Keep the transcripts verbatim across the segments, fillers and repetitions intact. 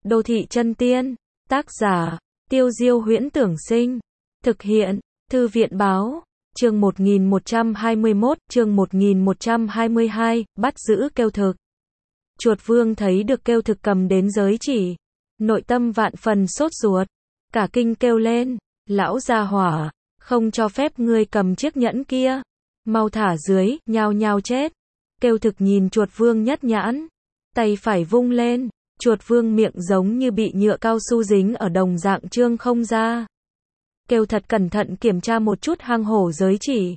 Đô thị chân tiên, tác giả, Tiêu Diêu Huyễn Tưởng Sinh, thực hiện, Thư viện Báo, chương một nghìn một trăm hai mươi mốt, chương một nghìn một trăm hai mươi hai, bắt giữ kêu thực. Chuột vương thấy được kêu thực cầm đến giới chỉ, nội tâm vạn phần sốt ruột, cả kinh kêu lên, lão gia hỏa, không cho phép ngươi cầm chiếc nhẫn kia, mau thả dưới, nhao nhao chết. Kêu thực nhìn chuột vương nhất nhãn, tay phải vung lên, chuột vương miệng giống như bị nhựa cao su dính ở đồng dạng trương không ra. Kêu thật cẩn thận kiểm tra một chút hang hổ giới chỉ.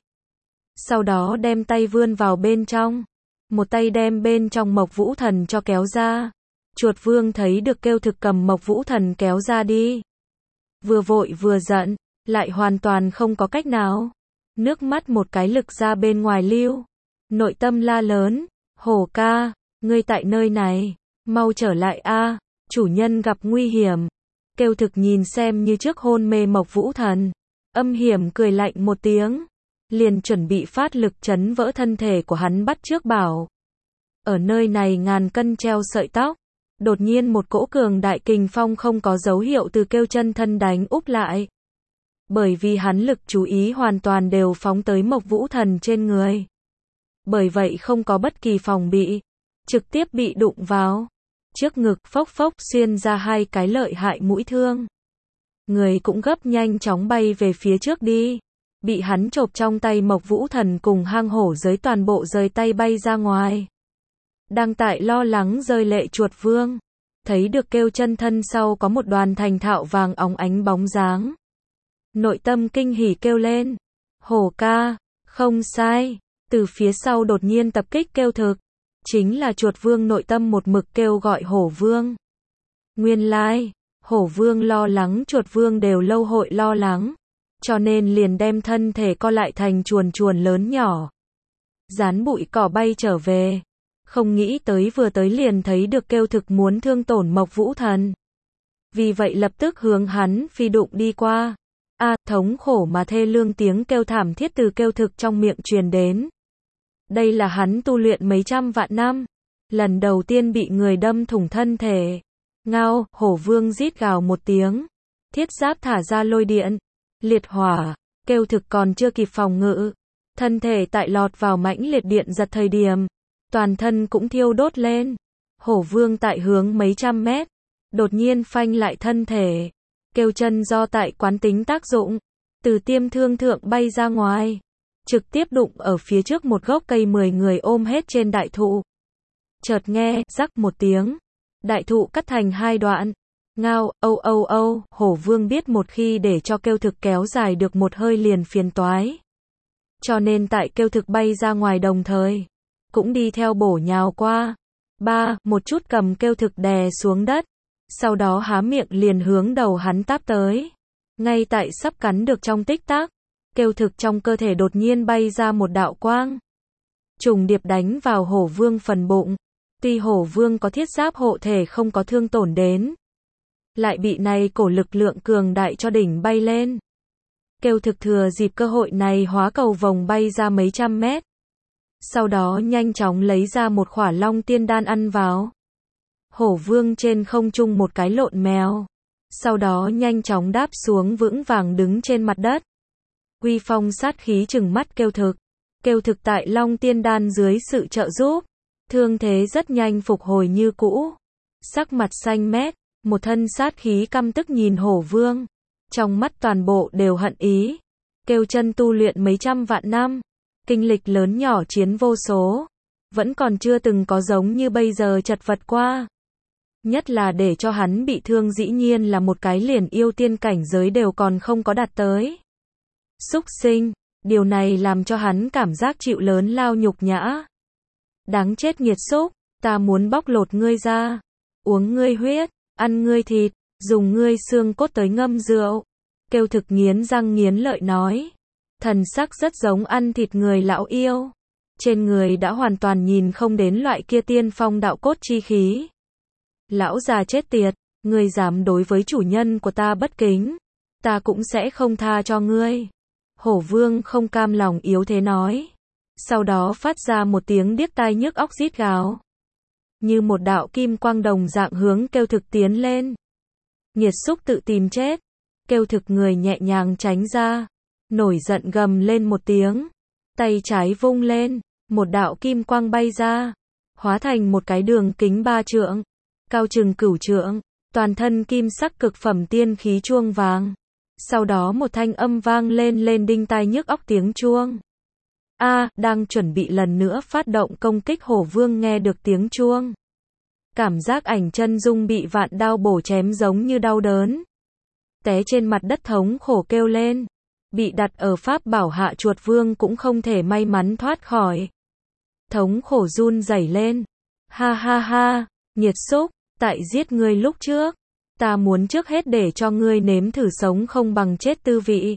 Sau đó đem tay vươn vào bên trong. Một tay đem bên trong Mộc Vũ Thần cho kéo ra. Chuột vương thấy được kêu thực cầm Mộc Vũ Thần kéo ra đi. Vừa vội vừa giận, lại hoàn toàn không có cách nào. Nước mắt một cái lực ra bên ngoài lưu. Nội tâm la lớn, hổ ca, ngươi tại nơi này, mau trở lại a, chủ nhân gặp nguy hiểm. Kêu thực nhìn xem như trước hôn mê Mộc Vũ Thần, âm hiểm cười lạnh một tiếng, liền chuẩn bị phát lực chấn vỡ thân thể của hắn bắt trước bảo. Ở nơi này ngàn cân treo sợi tóc, đột nhiên một cỗ cường đại kình phong không có dấu hiệu từ kêu chân thân đánh úp lại. Bởi vì hắn lực chú ý hoàn toàn đều phóng tới Mộc Vũ Thần trên người. Bởi vậy không có bất kỳ phòng bị, trực tiếp bị đụng vào. Trước ngực phốc phốc xuyên ra hai cái lợi hại mũi thương. Người cũng gấp nhanh chóng bay về phía trước đi. Bị hắn chộp trong tay Mộc Vũ Thần cùng hang hổ giới toàn bộ rời tay bay ra ngoài. Đang tại lo lắng rơi lệ chuột vương. Thấy được kêu chân thân sau có một đoàn thành thạo vàng óng ánh bóng dáng. Nội tâm kinh hỉ kêu lên. Hổ ca, không sai. Từ phía sau đột nhiên tập kích kêu thực. Chính là chuột vương nội tâm một mực kêu gọi hổ vương. Nguyên lai, hổ vương lo lắng chuột vương đều lâu hội lo lắng. Cho nên liền đem thân thể co lại thành chuồn chuồn lớn nhỏ. Dán bụi cỏ bay trở về. Không nghĩ tới vừa tới liền thấy được kêu thực muốn thương tổn Mộc Vũ Thần. Vì vậy lập tức hướng hắn phi đụng đi qua. A, thống khổ mà thê lương tiếng kêu thảm thiết từ kêu thực trong miệng truyền đến. Đây là hắn tu luyện mấy trăm vạn năm. Lần đầu tiên bị người đâm thủng thân thể. Ngao, hổ vương rít gào một tiếng. Thiết giáp thả ra lôi điện. Liệt hỏa, kêu thực còn chưa kịp phòng ngự. Thân thể tại lọt vào mãnh liệt điện giật thời điểm. Toàn thân cũng thiêu đốt lên. Hổ vương tại hướng mấy trăm mét. Đột nhiên phanh lại thân thể. Kêu chân do tại quán tính tác dụng. Từ tiêm thương thượng bay ra ngoài. Trực tiếp đụng ở phía trước một gốc cây mười người ôm hết trên đại thụ. Chợt nghe, rắc một tiếng. Đại thụ cắt thành hai đoạn. Ngao, âu âu âu, hổ vương biết một khi để cho kêu thực kéo dài được một hơi liền phiền toái. Cho nên tại kêu thực bay ra ngoài đồng thời. Cũng đi theo bổ nhào qua. Ba, một chút cầm kêu thực đè xuống đất. Sau đó há miệng liền hướng đầu hắn táp tới. Ngay tại sắp cắn được trong tích tắc. Kêu thực trong cơ thể đột nhiên bay ra một đạo quang. Trùng điệp đánh vào hổ vương phần bụng. Tuy hổ vương có thiết giáp hộ thể không có thương tổn đến. Lại bị này cổ lực lượng cường đại cho đỉnh bay lên. Kêu thực thừa dịp cơ hội này hóa cầu vồng bay ra mấy trăm mét. Sau đó nhanh chóng lấy ra một khỏa long tiên đan ăn vào. Hổ vương trên không trung một cái lộn mèo. Sau đó nhanh chóng đáp xuống vững vàng đứng trên mặt đất. Uy phong sát khí trừng mắt kêu thực. Kêu thực tại long tiên đan dưới sự trợ giúp. Thương thế rất nhanh phục hồi như cũ. Sắc mặt xanh mét. Một thân sát khí căm tức nhìn hổ vương. Trong mắt toàn bộ đều hận ý. Kêu chân tu luyện mấy trăm vạn năm. Kinh lịch lớn nhỏ chiến vô số. Vẫn còn chưa từng có giống như bây giờ chật vật qua. Nhất là để cho hắn bị thương dĩ nhiên là một cái liền yêu tiên cảnh giới đều còn không có đạt tới. Súc sinh, điều này làm cho hắn cảm giác chịu lớn lao nhục nhã. Đáng chết nghiệt xúc, ta muốn bóc lột ngươi ra, uống ngươi huyết, ăn ngươi thịt, dùng ngươi xương cốt tới ngâm rượu. Kêu thực nghiến răng nghiến lợi nói. Thần sắc rất giống ăn thịt người lão yêu. Trên người đã hoàn toàn nhìn không đến loại kia tiên phong đạo cốt chi khí. Lão già chết tiệt, ngươi dám đối với chủ nhân của ta bất kính. Ta cũng sẽ không tha cho ngươi. Hổ vương không cam lòng yếu thế nói. Sau đó phát ra một tiếng điếc tai nhức óc rít gào. như một đạo kim quang đồng dạng hướng Kêu Thực tiến lên. Nghiệt xúc tự tìm chết. Kêu Thực người nhẹ nhàng tránh ra, nổi giận gầm lên một tiếng, tay trái vung lên, một đạo kim quang bay ra, hóa thành một cái đường kính ba trượng, cao chừng cửu trượng, toàn thân kim sắc cực phẩm tiên khí chuông vàng. Sau đó một thanh âm vang lên lên đinh tai nhức óc tiếng chuông. A, à, đang chuẩn bị lần nữa phát động công kích, Hổ Vương nghe được tiếng chuông. Cảm giác ảnh chân dung bị vạn đao bổ chém giống như đau đớn. Té trên mặt đất thống khổ kêu lên. Bị đặt ở pháp bảo hạ Chuột Vương cũng không thể may mắn thoát khỏi. Thống khổ run rẩy lên. Ha ha ha, nghiệt xúc, tại giết ngươi lúc trước. Ta muốn trước hết để cho ngươi nếm thử sống không bằng chết tư vị.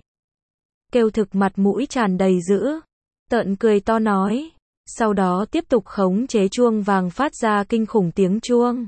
Kêu Thực mặt mũi tràn đầy dữ tợn cười to nói. Sau đó tiếp tục khống chế chuông vàng phát ra kinh khủng tiếng chuông.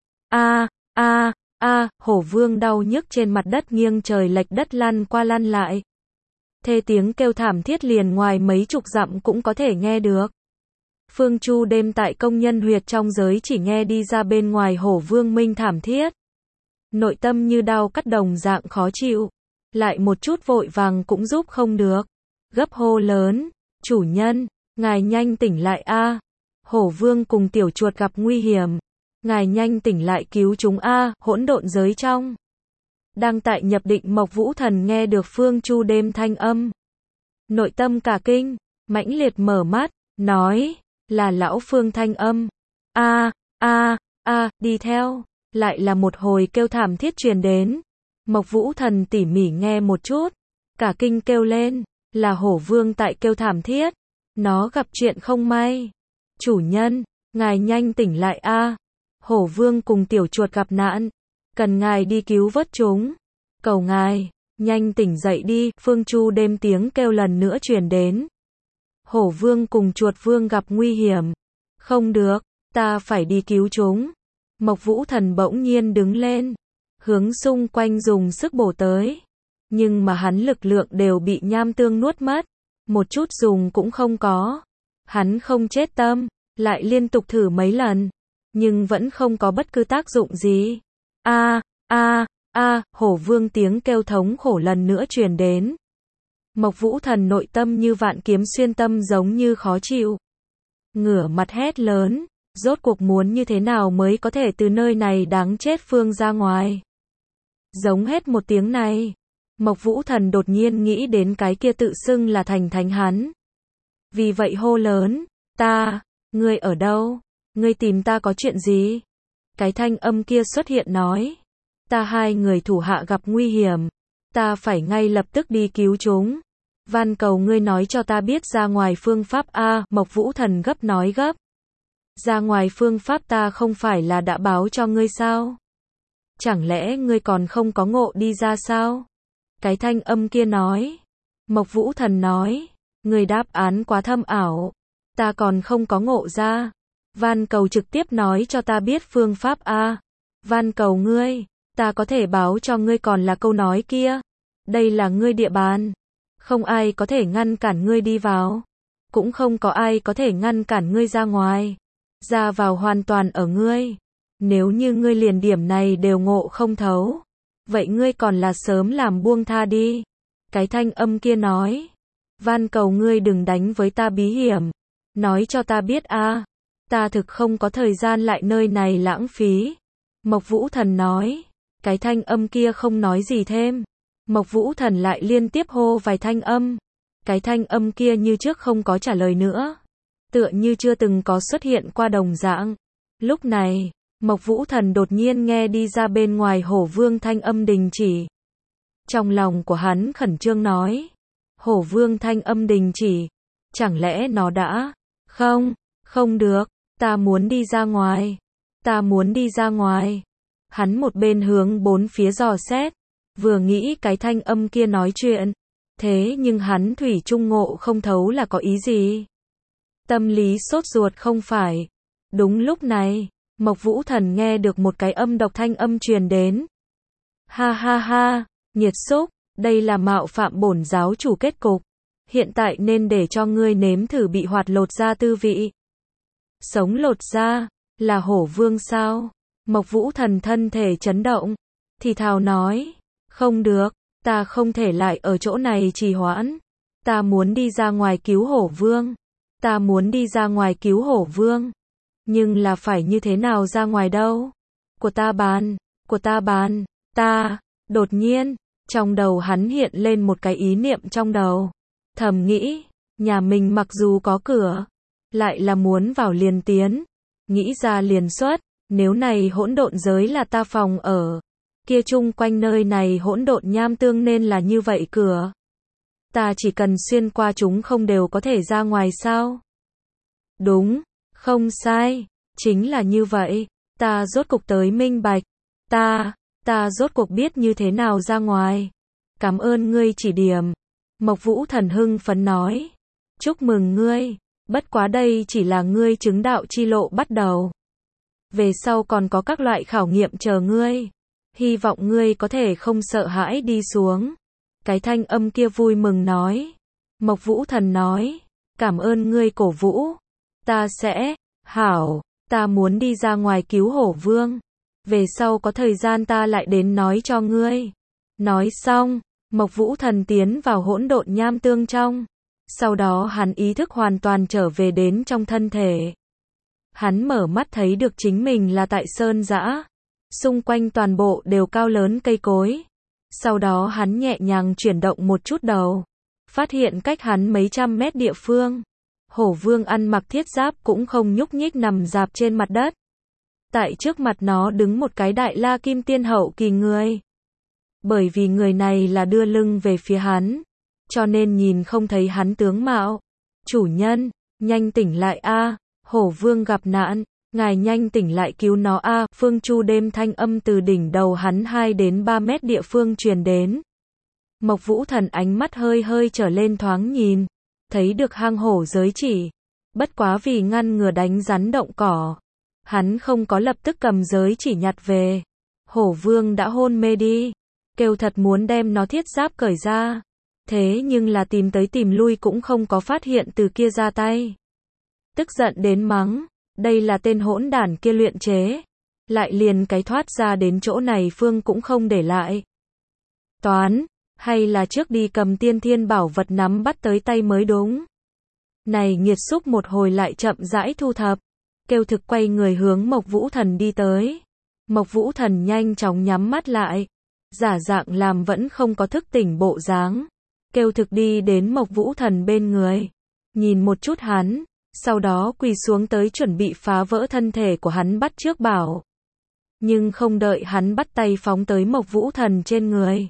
A, a, a, Hổ Vương đau nhức trên mặt đất nghiêng trời lệch đất lăn qua lăn lại. Thê tiếng kêu thảm thiết liền ngoài mấy chục dặm cũng có thể nghe được. Phương Chu đêm tại công nhân huyệt trong giới chỉ nghe đi ra bên ngoài Hổ Vương minh thảm thiết. Nội tâm như đau cắt đồng dạng khó chịu. Lại một chút vội vàng cũng giúp không được. Gấp hô lớn. Chủ nhân, ngài nhanh tỉnh lại a. À. Hổ Vương cùng tiểu chuột gặp nguy hiểm. Ngài nhanh tỉnh lại cứu chúng a. À. Hỗn độn giới trong. Đang tại nhập định Mộc Vũ Thần nghe được Phương Chu đêm thanh âm. Nội tâm cả kinh, mãnh liệt mở mắt, nói, là lão Phương thanh âm. A, a, a, đi theo. Lại là một hồi kêu thảm thiết truyền đến. Mộc Vũ Thần tỉ mỉ nghe một chút. Cả kinh kêu lên. Là Hổ Vương tại kêu thảm thiết. Nó gặp chuyện không may. Chủ nhân, ngài nhanh tỉnh lại a. À. Hổ Vương cùng tiểu chuột gặp nạn. Cần ngài đi cứu vớt chúng. Cầu ngài, nhanh tỉnh dậy đi. Phương Chu đêm tiếng kêu lần nữa truyền đến. Hổ Vương cùng chuột Vương gặp nguy hiểm. Không được, ta phải đi cứu chúng. Mộc Vũ Thần bỗng nhiên đứng lên. Hướng xung quanh dùng sức bổ tới. Nhưng mà hắn lực lượng đều bị nham tương nuốt mất. Một chút dùng cũng không có. Hắn không chết tâm. Lại liên tục thử mấy lần. Nhưng vẫn không có bất cứ tác dụng gì. A, a, a, Hổ Vương tiếng kêu thống khổ lần nữa truyền đến. Mộc Vũ Thần nội tâm như vạn kiếm xuyên tâm giống như khó chịu. Ngửa mặt hét lớn. Rốt cuộc muốn như thế nào mới có thể từ nơi này đáng chết phương ra ngoài. Giống hết một tiếng này. Mộc Vũ Thần đột nhiên nghĩ đến cái kia tự xưng là thành thánh hắn. Vì vậy hô lớn. Ta, ngươi ở đâu? Ngươi tìm ta có chuyện gì? Cái thanh âm kia xuất hiện nói. Ta hai người thủ hạ gặp nguy hiểm. Ta phải ngay lập tức đi cứu chúng. Van cầu ngươi nói cho ta biết ra ngoài phương pháp a. Mộc Vũ Thần gấp nói gấp. Ra ngoài phương pháp ta không phải là đã báo cho ngươi sao? Chẳng lẽ ngươi còn không có ngộ đi ra sao? Cái thanh âm kia nói. Mộc Vũ Thần nói. Ngươi đáp án quá thâm ảo. Ta còn không có ngộ ra. Van cầu trực tiếp nói cho ta biết phương pháp a. Van cầu ngươi. Ta có thể báo cho ngươi còn là câu nói kia. Đây là ngươi địa bàn. Không ai có thể ngăn cản ngươi đi vào. Cũng không có ai có thể ngăn cản ngươi ra ngoài. Ra vào hoàn toàn ở ngươi. Nếu như ngươi liền điểm này đều ngộ không thấu. Vậy ngươi còn là sớm làm buông tha đi. Cái thanh âm kia nói. Van cầu ngươi đừng đánh với ta bí hiểm. Nói cho ta biết a. À, ta thực không có thời gian lại nơi này lãng phí. Mộc Vũ Thần nói. Cái thanh âm kia không nói gì thêm. Mộc Vũ Thần lại liên tiếp hô vài thanh âm. Cái thanh âm kia như trước không có trả lời nữa. Tựa như chưa từng có xuất hiện qua đồng dạng. Lúc này, Mộc Vũ Thần đột nhiên nghe đi ra bên ngoài Hổ Vương thanh âm đình chỉ. Trong lòng của hắn khẩn trương nói. Hổ Vương thanh âm đình chỉ. Chẳng lẽ nó đã... Không, không được, ta muốn đi ra ngoài. Ta muốn đi ra ngoài. Hắn một bên hướng bốn phía dò xét. Vừa nghĩ cái thanh âm kia nói chuyện. Thế nhưng hắn thủy chung ngộ không thấu là có ý gì. Tâm lý sốt ruột không phải. Đúng lúc này, Mộc Vũ Thần nghe được một cái âm độc thanh âm truyền đến. Ha ha ha, nghiệt xúc, đây là mạo phạm bổn giáo chủ kết cục. Hiện tại nên để cho ngươi nếm thử bị hoạt lột ra tư vị. Sống lột ra, Là hổ vương sao? Mộc Vũ Thần thân thể chấn động, thì thào nói, không được, ta không thể lại ở chỗ này trì hoãn. Ta muốn đi ra ngoài cứu hổ vương. Ta muốn đi ra ngoài cứu hổ vương. Nhưng là phải như thế nào ra ngoài đâu? Của ta bàn, của ta bàn, ta, đột nhiên, trong đầu hắn hiện lên một cái ý niệm trong đầu. Thầm nghĩ, nhà mình mặc dù có cửa, lại là muốn vào liền tiến, nghĩ ra liền xuất, nếu này hỗn độn giới là ta phòng ở, kia chung quanh nơi này hỗn độn nham tương nên là như vậy cửa. Ta chỉ cần xuyên qua chúng không đều có thể ra ngoài sao? Đúng, không sai, chính là như vậy, ta rốt cuộc tới minh bạch, ta, ta rốt cuộc biết như thế nào ra ngoài. Cảm ơn ngươi chỉ điểm. Mộc Vũ Thần hưng phấn nói, chúc mừng ngươi, bất quá đây chỉ là ngươi chứng đạo chi lộ bắt đầu. Về sau còn có các loại khảo nghiệm chờ ngươi, hy vọng ngươi có thể không sợ hãi đi xuống. Cái thanh âm kia vui mừng nói. Mộc Vũ Thần nói, cảm ơn ngươi cổ vũ, ta sẽ, hảo, ta muốn đi ra ngoài cứu hổ vương, về sau có thời gian ta lại đến nói cho ngươi. Nói xong, Mộc Vũ Thần tiến vào hỗn độn nham tương trong, sau đó hắn ý thức hoàn toàn trở về đến trong thân thể. Hắn mở mắt thấy được chính mình là tại sơn dã, xung quanh toàn bộ đều cao lớn cây cối. Sau đó hắn nhẹ nhàng chuyển động một chút đầu, phát hiện cách hắn mấy trăm mét địa phương, hổ vương ăn mặc thiết giáp cũng không nhúc nhích nằm rạp trên mặt đất. Tại trước mặt nó đứng một cái đại la kim tiên hậu kỳ người. Bởi vì người này là đưa lưng về phía hắn, cho nên nhìn không thấy hắn tướng mạo. Chủ nhân, nhanh tỉnh lại a, hổ vương gặp nạn, ngài nhanh tỉnh lại cứu nó a. Phương Chu đêm thanh âm từ đỉnh đầu hắn hai đến ba mét địa phương truyền đến. Mộc Vũ Thần ánh mắt hơi hơi trở lên thoáng nhìn, thấy được hang hổ giới chỉ, bất quá vì ngăn ngừa đánh rắn động cỏ, hắn không có lập tức cầm giới chỉ nhặt về. Hổ vương đã hôn mê đi, kêu thật muốn đem nó thiết giáp cởi ra, thế nhưng là tìm tới tìm lui cũng không có phát hiện từ kia ra tay. Tức giận đến mắng, đây là tên hỗn đản kia luyện chế, lại liền cái thoát ra đến chỗ này phương cũng không để lại. Toán, hay là trước đi cầm tiên thiên bảo vật nắm bắt tới tay mới đúng. Này nghiệt xúc một hồi lại chậm rãi thu thập, kêu thực quay người hướng Mộc Vũ Thần đi tới. Mộc Vũ Thần nhanh chóng nhắm mắt lại, giả dạng làm vẫn không có thức tỉnh bộ dáng, kêu thực đi đến Mộc Vũ Thần bên người, nhìn một chút hắn, sau đó quỳ xuống tới chuẩn bị phá vỡ thân thể của hắn bắt trước bảo. Nhưng không đợi hắn bắt tay phóng tới Mộc Vũ Thần trên người,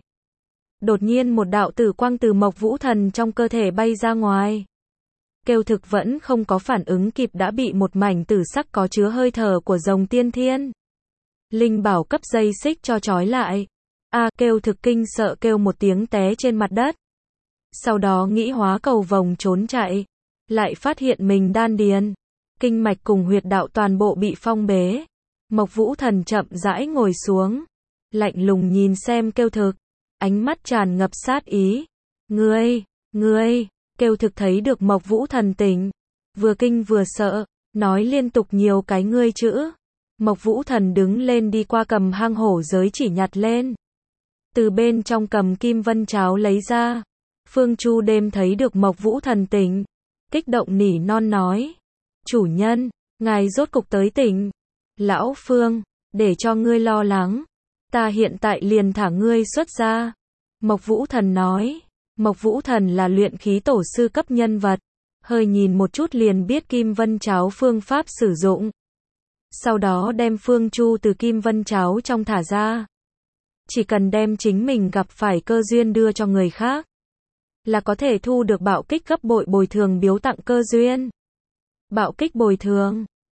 đột nhiên một đạo tử quang từ Mộc Vũ Thần trong cơ thể bay ra ngoài. Kêu thực vẫn không có phản ứng kịp đã bị một mảnh tử sắc có chứa hơi thở của rồng tiên thiên linh bảo cấp dây xích cho trói lại. A, à, kêu thực kinh sợ kêu một tiếng té trên mặt đất. Sau đó nghĩ hóa cầu vồng trốn chạy, lại phát hiện mình đan điền, kinh mạch cùng huyệt đạo toàn bộ bị phong bế. Mộc Vũ Thần chậm rãi ngồi xuống, lạnh lùng nhìn xem kêu thực, ánh mắt tràn ngập sát ý. Ngươi, ngươi, kêu thực thấy được Mộc Vũ Thần tỉnh, vừa kinh vừa sợ, nói liên tục nhiều cái ngươi chữ. Mộc Vũ Thần đứng lên đi qua cầm hang hổ giới chỉ nhặt lên, từ bên trong cầm kim vân cháo lấy ra. Phương Chu đêm thấy được Mộc Vũ Thần tỉnh, kích động nỉ non nói, chủ nhân, ngài rốt cục tới tỉnh. Lão Phương, để cho ngươi lo lắng, ta hiện tại liền thả ngươi xuất ra. Mộc Vũ Thần nói, Mộc Vũ Thần là luyện khí tổ sư cấp nhân vật, hơi nhìn một chút liền biết kim vân cháo phương pháp sử dụng. Sau đó đem Phương Chu từ kim vân cháo trong thả ra. Chỉ cần đem chính mình gặp phải cơ duyên đưa cho người khác, là có thể thu được bạo kích gấp bội bồi thường biếu tặng cơ duyên. Bạo kích bồi thường,